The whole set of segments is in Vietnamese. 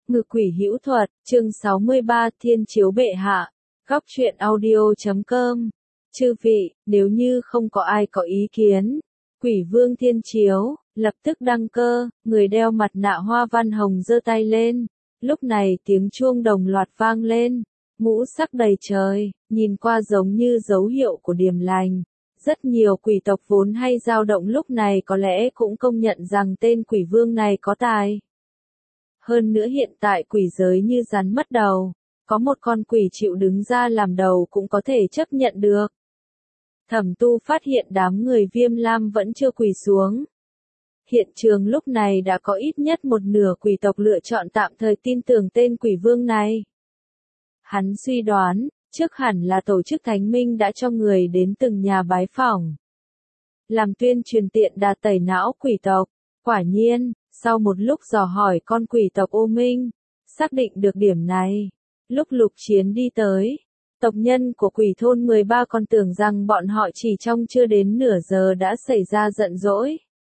Ngự quỷ hữu thuật, chương 63 Thiên chiếu bệ hạ, góc truyện audio.com. Chư vị, nếu như không có ai có ý kiến, quỷ vương thiên chiếu, lập tức đăng cơ, người đeo mặt nạ hoa văn hồng giơ tay lên. Lúc này tiếng chuông đồng loạt vang lên, ngũ sắc đầy trời, nhìn qua giống như dấu hiệu của điềm lành. Rất nhiều quỷ tộc vốn hay dao động lúc này có lẽ cũng công nhận rằng tên quỷ vương này có tài. Hơn nữa hiện tại quỷ giới như rắn mất đầu, có một con quỷ chịu đứng ra làm đầu cũng có thể chấp nhận được. Thẩm Tu phát hiện đám người Viêm Lam vẫn chưa quỳ xuống. Hiện trường lúc này đã có ít nhất một nửa quỷ tộc lựa chọn tạm thời tin tưởng tên quỷ vương này. Hắn suy đoán, trước hẳn là tổ chức Thánh Minh đã cho người đến từng nhà bái phỏng, làm tuyên truyền tiện đà tẩy não quỷ tộc. Quả nhiên, sau một lúc dò hỏi con quỷ tộc Ô Minh, xác định được điểm này. Lúc Lục Chiến đi tới, tộc nhân của quỷ thôn 13 còn tưởng rằng bọn họ chỉ trong chưa đến nửa giờ đã xảy ra giận dỗi.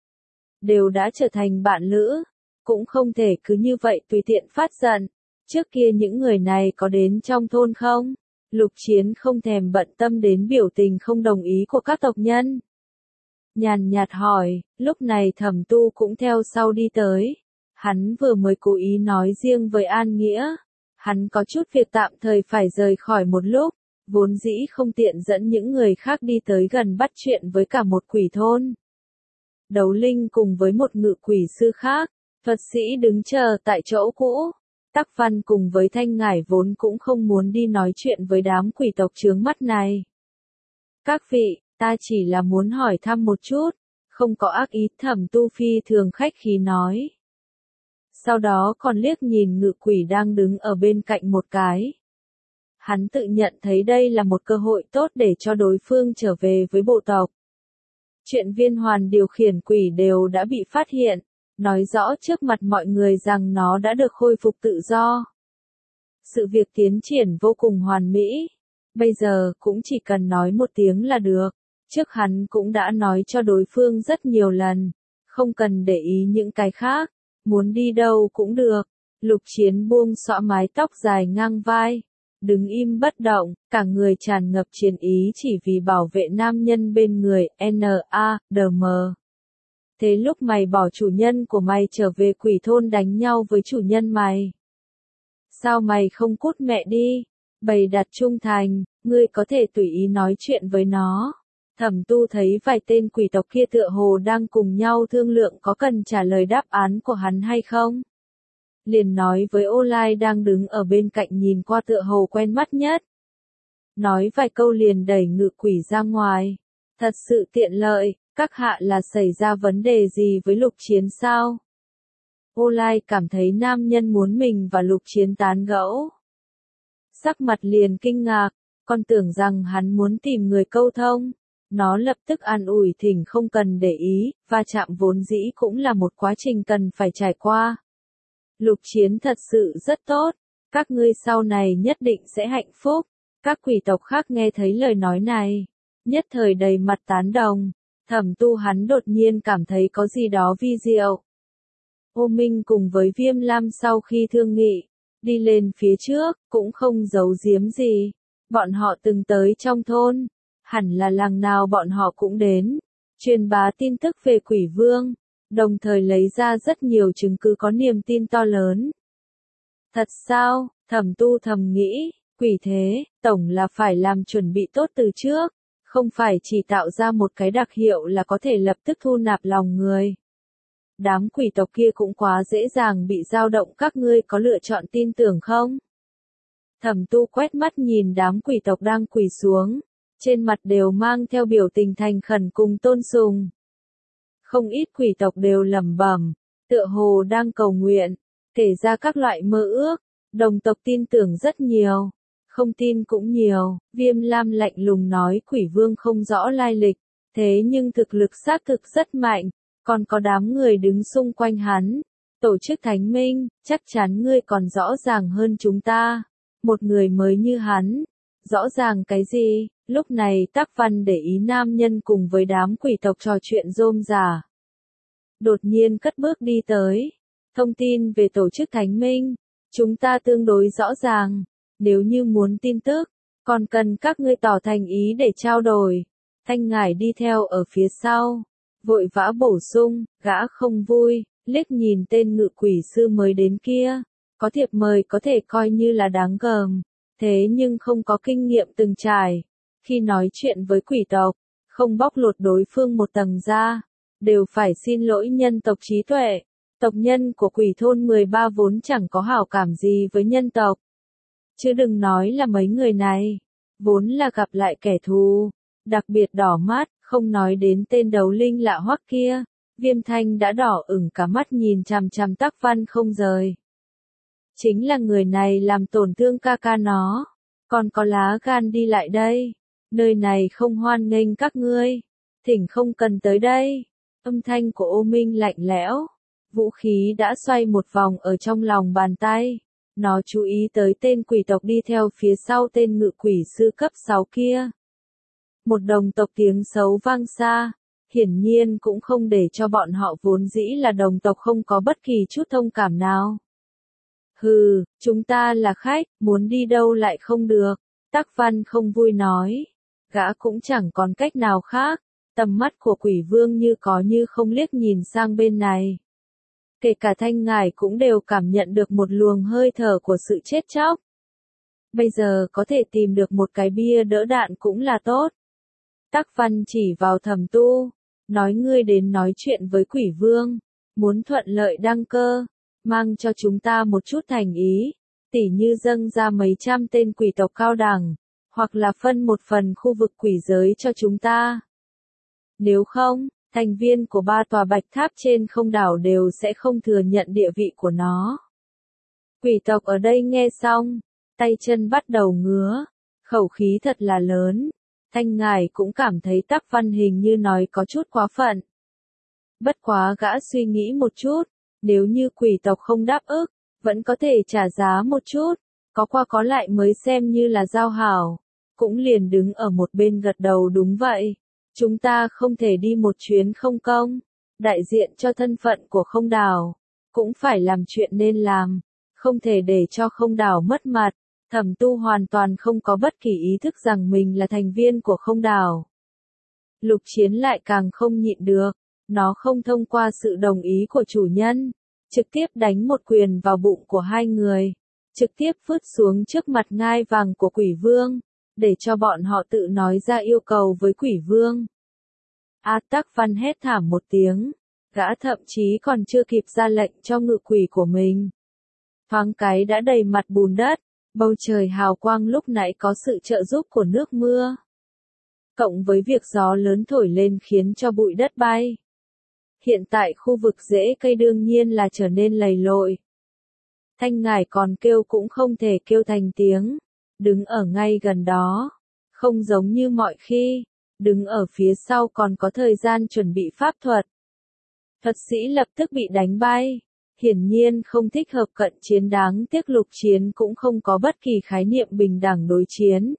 Đều đã trở thành bạn lữ, cũng không thể cứ như vậy tùy tiện phát giận. Trước kia những người này có đến trong thôn không? Lục Chiến không thèm bận tâm đến biểu tình không đồng ý của các tộc nhân. Nhàn nhạt hỏi, lúc này Thẩm Tu cũng theo sau đi tới. Hắn vừa mới cố ý nói riêng với An Nghĩa. Hắn có chút việc tạm thời phải rời khỏi một lúc, vốn dĩ không tiện dẫn những người khác đi tới gần bắt chuyện với cả một quỷ thôn. Đấu Linh cùng với một ngự quỷ sư khác, thuật sĩ đứng chờ tại chỗ cũ. Tắc Văn cùng với Thanh Ngải vốn cũng không muốn đi nói chuyện với đám quỷ tộc chướng mắt này. Các vị, ta chỉ là muốn hỏi thăm một chút, không có ác ý. Thẩm Tu phi thường khách khí nói. Sau đó còn liếc nhìn ngự quỷ đang đứng ở bên cạnh một cái. Hắn tự nhận thấy đây là một cơ hội tốt để cho đối phương trở về với bộ tộc. Chuyện Viên Hoàn điều khiển quỷ đều đã bị phát hiện, nói rõ trước mặt mọi người rằng nó đã được khôi phục tự do. Sự việc tiến triển vô cùng hoàn mỹ. Bây giờ cũng chỉ cần nói một tiếng là được. Trước hắn cũng đã nói cho đối phương rất nhiều lần, không cần để ý những cái khác. Muốn đi đâu cũng được. Lục Chiến buông xõa mái tóc dài ngang vai, đứng im bất động, cả người tràn ngập chiến ý chỉ vì bảo vệ nam nhân bên người. N.A.D.M. Thế lúc mày bỏ chủ nhân của mày trở về quỷ thôn đánh nhau với chủ nhân mày, sao mày không cút mẹ đi? Bày đặt trung thành, ngươi có thể tùy ý nói chuyện với nó. Thẩm Tu thấy vài tên quỷ tộc kia tựa hồ đang cùng nhau thương lượng có cần trả lời đáp án của hắn hay không. Liền nói với Ô Lai đang đứng ở bên cạnh nhìn qua tựa hồ quen mắt nhất. Nói vài câu liền đẩy ngự quỷ ra ngoài. Thật sự tiện lợi, các hạ là xảy ra vấn đề gì với Lục Chiến sao? Ô Lai cảm thấy nam nhân muốn mình và Lục Chiến tán gẫu. Sắc mặt liền kinh ngạc, còn tưởng rằng hắn muốn tìm người câu thông. Nó lập tức an ủi thỉnh không cần để ý, va chạm vốn dĩ cũng là một quá trình cần phải trải qua. Lục Chiến thật sự rất tốt, các ngươi sau này nhất định sẽ hạnh phúc. Các quỷ tộc khác nghe thấy lời nói này, nhất thời đầy mặt tán đồng. Thẩm Tu hắn đột nhiên cảm thấy có gì đó vi diệu. Ô Minh cùng với Viêm Lam sau khi thương nghị, đi lên phía trước, cũng không giấu giếm gì. Bọn họ từng tới trong thôn. Hẳn là làng nào bọn họ cũng đến, truyền bá tin tức về quỷ vương, đồng thời lấy ra rất nhiều chứng cứ có niềm tin to lớn. Thật sao? Thẩm Tu thầm nghĩ, quỷ thế, tổng là phải làm chuẩn bị tốt từ trước, không phải chỉ tạo ra một cái đặc hiệu là có thể lập tức thu nạp lòng người. Đám quỷ tộc kia cũng quá dễ dàng bị dao động, các ngươi có lựa chọn tin tưởng không? Thẩm Tu quét mắt nhìn đám quỷ tộc đang quỳ xuống. Trên mặt đều mang theo biểu tình thành khẩn cùng tôn sùng. Không ít quỷ tộc đều lẩm bẩm, tựa hồ đang cầu nguyện, kể ra các loại mơ ước. Đồng tộc tin tưởng rất nhiều, không tin cũng nhiều. Viêm Lam lạnh lùng nói quỷ vương không rõ lai lịch, thế nhưng thực lực xác thực rất mạnh, còn có đám người đứng xung quanh hắn. Tổ chức Thánh Minh, chắc chắn ngươi còn rõ ràng hơn chúng ta. Một người mới như hắn, rõ ràng cái gì? Lúc này Tắc Văn để ý nam nhân cùng với đám quỷ tộc trò chuyện rôm rả. Đột nhiên cất bước đi tới. Thông tin về tổ chức Thánh Minh, Chúng ta tương đối rõ ràng, nếu như muốn tin tức, còn cần các ngươi tỏ thành ý để trao đổi. Thanh Ngải đi theo ở phía sau, vội vã bổ sung, gã không vui, liếc nhìn tên ngự quỷ sư mới đến kia, có thiệp mời có thể coi như là đáng gờm, thế nhưng không có kinh nghiệm từng trải. Khi nói chuyện với quỷ tộc, không bóc lột đối phương một tầng ra, đều phải xin lỗi nhân tộc trí tuệ. Tộc nhân của quỷ thôn 13 vốn chẳng có hảo cảm gì với nhân tộc. Chứ đừng nói là mấy người này, vốn là gặp lại kẻ thù, đặc biệt đỏ mắt, không nói đến tên đấu linh lạ hoắc kia. Viêm Thanh đã đỏ ửng cả mắt nhìn chằm chằm Tắc Văn không rời. Chính là người này làm tổn thương ca ca nó, còn có lá gan đi lại đây. Nơi này không hoan nghênh các ngươi, thỉnh không cần tới đây. Âm thanh của Ô Minh lạnh lẽo, vũ khí đã xoay một vòng ở trong lòng bàn tay. Nó chú ý tới tên quỷ tộc đi theo phía sau tên ngự quỷ sư cấp 6 kia. Một đồng tộc tiếng xấu vang xa, hiển nhiên cũng không để cho bọn họ vốn dĩ là đồng tộc không có bất kỳ chút thông cảm nào. Hừ, chúng ta là khách, muốn đi đâu lại không được. Tắc Văn không vui nói. Gã cũng chẳng còn cách nào khác, tầm mắt của quỷ vương như có như không liếc nhìn sang bên này. Kể cả Thanh Ngải cũng đều cảm nhận được một luồng hơi thở của sự chết chóc. Bây giờ có thể tìm được một cái bia đỡ đạn cũng là tốt. Tắc Văn chỉ vào Thẩm Tu, nói ngươi đến nói chuyện với quỷ vương, muốn thuận lợi đăng cơ, mang cho chúng ta một chút thành ý, tỉ như dâng ra mấy trăm tên quỷ tộc cao đẳng, hoặc là phân một phần khu vực quỷ giới cho chúng ta. Nếu không, thành viên của 3 tòa bạch tháp trên không đảo đều sẽ không thừa nhận địa vị của nó. Quỷ tộc ở đây nghe xong, tay chân bắt đầu ngứa, khẩu khí thật là lớn. Thanh Ngải cũng cảm thấy Tắc Văn hình như nói có chút quá phận. Bất quá gã suy nghĩ một chút, nếu như quỷ tộc không đáp ứng, vẫn có thể trả giá một chút, có qua có lại mới xem như là giao hảo. Cũng liền đứng ở một bên gật đầu đúng vậy. Chúng ta không thể đi một chuyến không công, đại diện cho thân phận của không đảo, cũng phải làm chuyện nên làm, không thể để cho không đảo mất mặt. Thẩm Tu hoàn toàn không có bất kỳ ý thức rằng mình là thành viên của không đảo. Lục Chiến lại càng không nhịn được, nó không thông qua sự đồng ý của chủ nhân, trực tiếp đánh một quyền vào bụng của hai người, trực tiếp vứt xuống trước mặt ngai vàng của quỷ vương, để cho bọn họ tự nói ra yêu cầu với quỷ vương. A Tắc Văn hét thảm một tiếng, gã thậm chí còn chưa kịp ra lệnh cho ngự quỷ của mình. Thoáng cái đã đầy mặt bùn đất, bầu trời hào quang lúc nãy có sự trợ giúp của nước mưa. Cộng với việc gió lớn thổi lên khiến cho bụi đất bay. Hiện tại khu vực rễ cây đương nhiên là trở nên lầy lội. Thanh Ngải còn kêu cũng không thể kêu thành tiếng, đứng ở ngay gần đó, không giống như mọi khi, đứng ở phía sau còn có thời gian chuẩn bị pháp thuật. Thuật sĩ lập tức bị đánh bay, hiển nhiên không thích hợp cận chiến, đáng tiếc Lục Chiến cũng không có bất kỳ khái niệm bình đẳng đối chiến.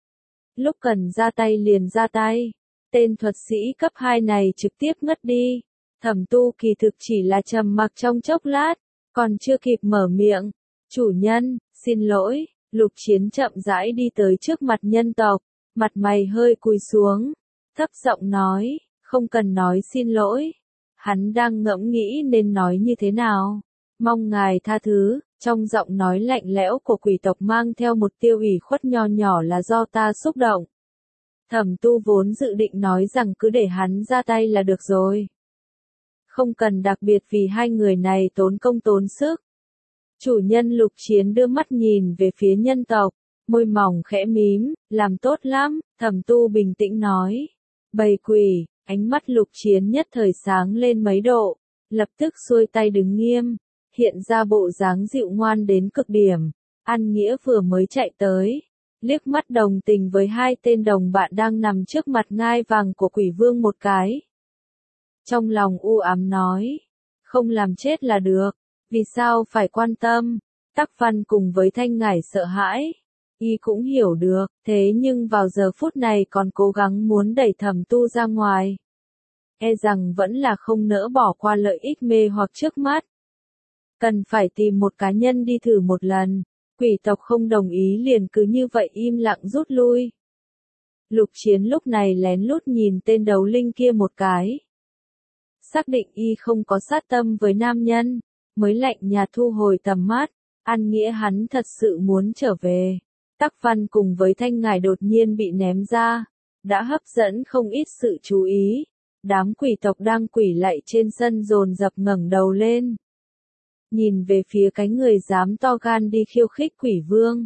Lúc cần ra tay liền ra tay, tên thuật sĩ cấp 2 này trực tiếp ngất đi. Thẩm Tu kỳ thực chỉ là trầm mặc trong chốc lát, còn chưa kịp mở miệng. Chủ nhân, xin lỗi. Lục Chiến chậm rãi đi tới trước mặt nhân tộc, mặt mày hơi cúi xuống, thấp giọng nói, không cần nói xin lỗi. Hắn đang ngẫm nghĩ nên nói như thế nào. Mong ngài tha thứ, trong giọng nói lạnh lẽo của quỷ tộc mang theo một tia ủy khuất nho nhỏ là do ta xúc động. Thẩm Tu vốn dự định nói rằng cứ để hắn ra tay là được rồi. Không cần đặc biệt vì hai người này tốn công tốn sức. Chủ nhân. Lục Chiến đưa mắt nhìn về phía nhân tộc, môi mỏng khẽ mím, làm tốt lắm. Thẩm Tu bình tĩnh nói. Bầy quỷ. Ánh mắt Lục Chiến nhất thời sáng lên mấy độ, lập tức xuôi tay đứng nghiêm, hiện ra bộ dáng dịu ngoan đến cực điểm. An Nghĩa vừa mới chạy tới, liếc mắt đồng tình với hai tên đồng bạn đang nằm trước mặt ngai vàng của quỷ vương một cái. Trong lòng u ám nói, không làm chết là được, vì sao phải quan tâm. Tắc Văn cùng với Thanh Ngải sợ hãi, y cũng hiểu được, thế nhưng vào giờ phút này còn cố gắng muốn đẩy Thẩm Tu ra ngoài. E rằng vẫn là không nỡ bỏ qua lợi ích mê hoặc trước mắt. Cần phải tìm một cá nhân đi thử một lần. Quỷ tộc không đồng ý liền cứ như vậy im lặng rút lui. Lục Chiến lúc này lén lút nhìn tên đấu linh kia một cái. Xác định y không có sát tâm với nam nhân, mới lạnh nhạt thu hồi tầm mắt, ăn nghĩa hắn thật sự muốn trở về. Tắc Văn cùng với Thanh Ngải đột nhiên bị ném ra, đã hấp dẫn không ít sự chú ý. Đám quỷ tộc đang quỷ lạy trên sân dồn dập ngẩng đầu lên. Nhìn về phía cái người dám to gan đi khiêu khích quỷ vương.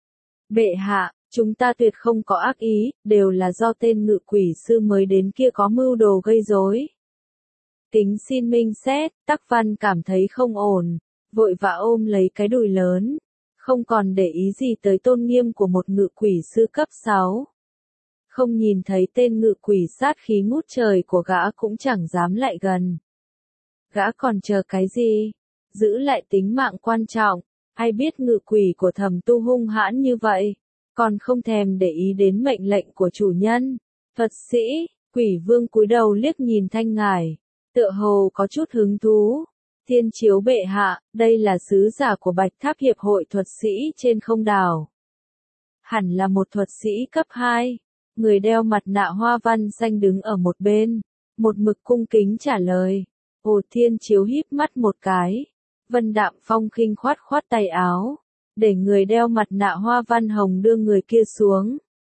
Bệ hạ, chúng ta tuyệt không có ác ý, đều là do tên ngự quỷ sư mới đến kia có mưu đồ gây rối. Kính xin minh xét, Tắc Văn cảm thấy không ổn, vội vã ôm lấy cái đùi lớn, không còn để ý gì tới tôn nghiêm của một ngự quỷ sư cấp 6. Không nhìn thấy tên ngự quỷ sát khí ngút trời của gã cũng chẳng dám lại gần. Gã còn chờ cái gì? Giữ lại tính mạng quan trọng, ai biết ngự quỷ của Thẩm Tu hung hãn như vậy, còn không thèm để ý đến mệnh lệnh của chủ nhân. Thuật sĩ, quỷ vương cúi đầu liếc nhìn Thanh Ngải, tựa hồ có chút hứng thú. Thiên chiếu bệ hạ, đây là sứ giả của Bạch Tháp Hiệp hội thuật sĩ trên không đảo. Hẳn là một thuật sĩ cấp 2, người đeo mặt nạ hoa văn xanh đứng ở một bên, một mực cung kính trả lời. Ồ, Thiên chiếu híp mắt một cái, Vân Đạm Phong khinh khoát khoát tay áo, để người đeo mặt nạ hoa văn hồng đưa người kia xuống.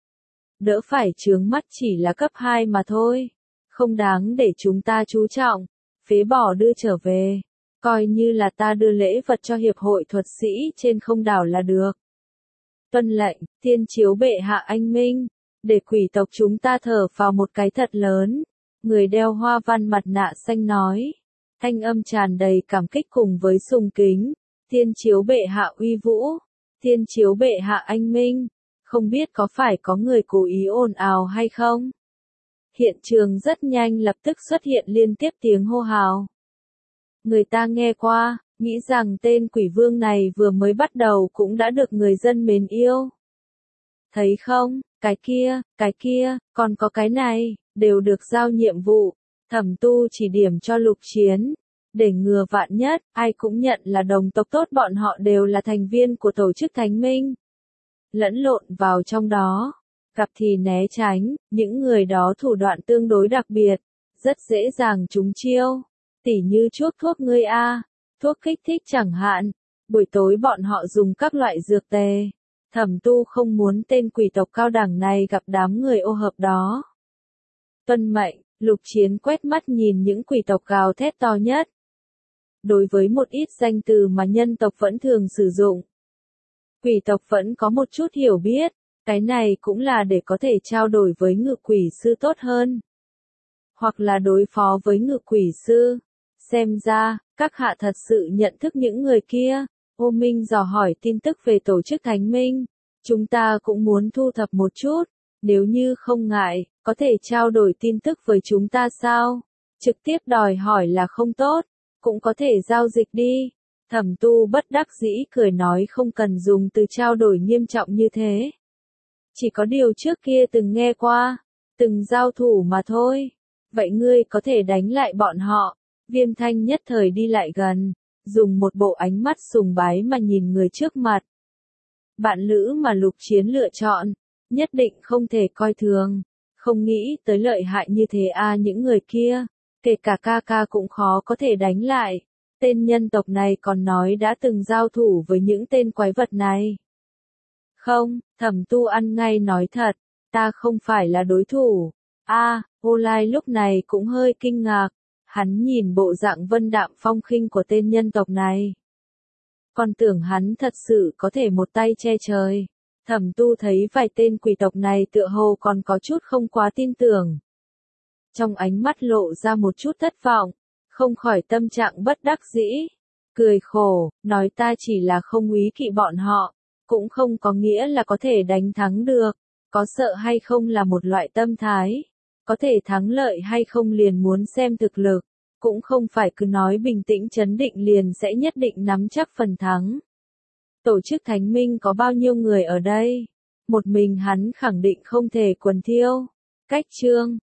Đỡ phải chướng mắt, chỉ là cấp 2 mà thôi, không đáng để chúng ta chú trọng, phế bỏ đưa trở về. Coi như là ta đưa lễ vật cho hiệp hội thuật sĩ trên không đảo là được. Tuân lệnh, Thiên chiếu bệ hạ anh minh, để quỷ tộc chúng ta thở vào một cái thật lớn. Người đeo hoa văn mặt nạ xanh nói, thanh âm tràn đầy cảm kích cùng với sùng kính. Thiên chiếu bệ hạ uy vũ, Thiên chiếu bệ hạ anh minh, không biết có phải có người cố ý ồn ào hay không? Hiện trường rất nhanh lập tức xuất hiện liên tiếp tiếng hô hào. Người ta nghe qua, nghĩ rằng tên quỷ vương này vừa mới bắt đầu cũng đã được người dân mến yêu. Thấy không, cái kia, còn có cái này, đều được giao nhiệm vụ, Thẩm Tu chỉ điểm cho Lục Chiến. Để ngừa vạn nhất, ai cũng nhận là đồng tộc tốt, bọn họ đều là thành viên của tổ chức Thánh Minh. Lẫn lộn vào trong đó, gặp thì né tránh, những người đó thủ đoạn tương đối đặc biệt, rất dễ dàng trúng chiêu. Tỉ như chuốc thuốc ngươi a, thuốc kích thích chẳng hạn, buổi tối bọn họ dùng các loại dược tề. Thẩm Tu không muốn tên quỷ tộc cao đẳng này gặp đám người ô hợp đó. Tuân mệnh, Lục Chiến quét mắt nhìn những quỷ tộc gào thét to nhất. Đối với một ít danh từ mà nhân tộc vẫn thường sử dụng, quỷ tộc vẫn có một chút hiểu biết, cái này cũng là để có thể trao đổi với ngự quỷ sư tốt hơn. Hoặc là đối phó với ngự quỷ sư. Xem ra, các hạ thật sự nhận thức những người kia. Ô Minh dò hỏi tin tức về tổ chức Thánh Minh. Chúng ta cũng muốn thu thập một chút. Nếu như không ngại, có thể trao đổi tin tức với chúng ta sao? Trực tiếp đòi hỏi là không tốt. Cũng có thể giao dịch đi. Thẩm Tu bất đắc dĩ cười nói không cần dùng từ trao đổi nghiêm trọng như thế. Chỉ có điều trước kia từng nghe qua, từng giao thủ mà thôi. Vậy ngươi có thể đánh lại bọn họ. Viêm Thanh nhất thời đi lại gần, dùng một bộ ánh mắt sùng bái mà nhìn người trước mặt. Bạn lữ mà Lục Chiến lựa chọn, nhất định không thể coi thường. Không nghĩ tới lợi hại như thế a, những người kia, kể cả ca ca cũng khó có thể đánh lại. Tên nhân tộc này còn nói đã từng giao thủ với những tên quái vật này. Không, Thẩm Tu ăn ngay nói thật, ta không phải là đối thủ. Ô Lai lúc này cũng hơi kinh ngạc, hắn nhìn bộ dạng Vân Đạm Phong khinh của tên nhân tộc này. Còn tưởng hắn thật sự có thể một tay che trời. Thẩm Tu thấy vài tên quỷ tộc này tựa hồ còn có chút không quá tin tưởng. Trong ánh mắt lộ ra một chút thất vọng, không khỏi tâm trạng bất đắc dĩ. Cười khổ, nói ta chỉ là không úy kỵ bọn họ, cũng không có nghĩa là có thể đánh thắng được. Có sợ hay không là một loại tâm thái. Có thể thắng lợi hay không liền muốn xem thực lực, cũng không phải cứ nói bình tĩnh trấn định liền sẽ nhất định nắm chắc phần thắng. Tổ chức Thánh Minh có bao nhiêu người ở đây? Một mình hắn khẳng định không thể quần thiêu. Cách chương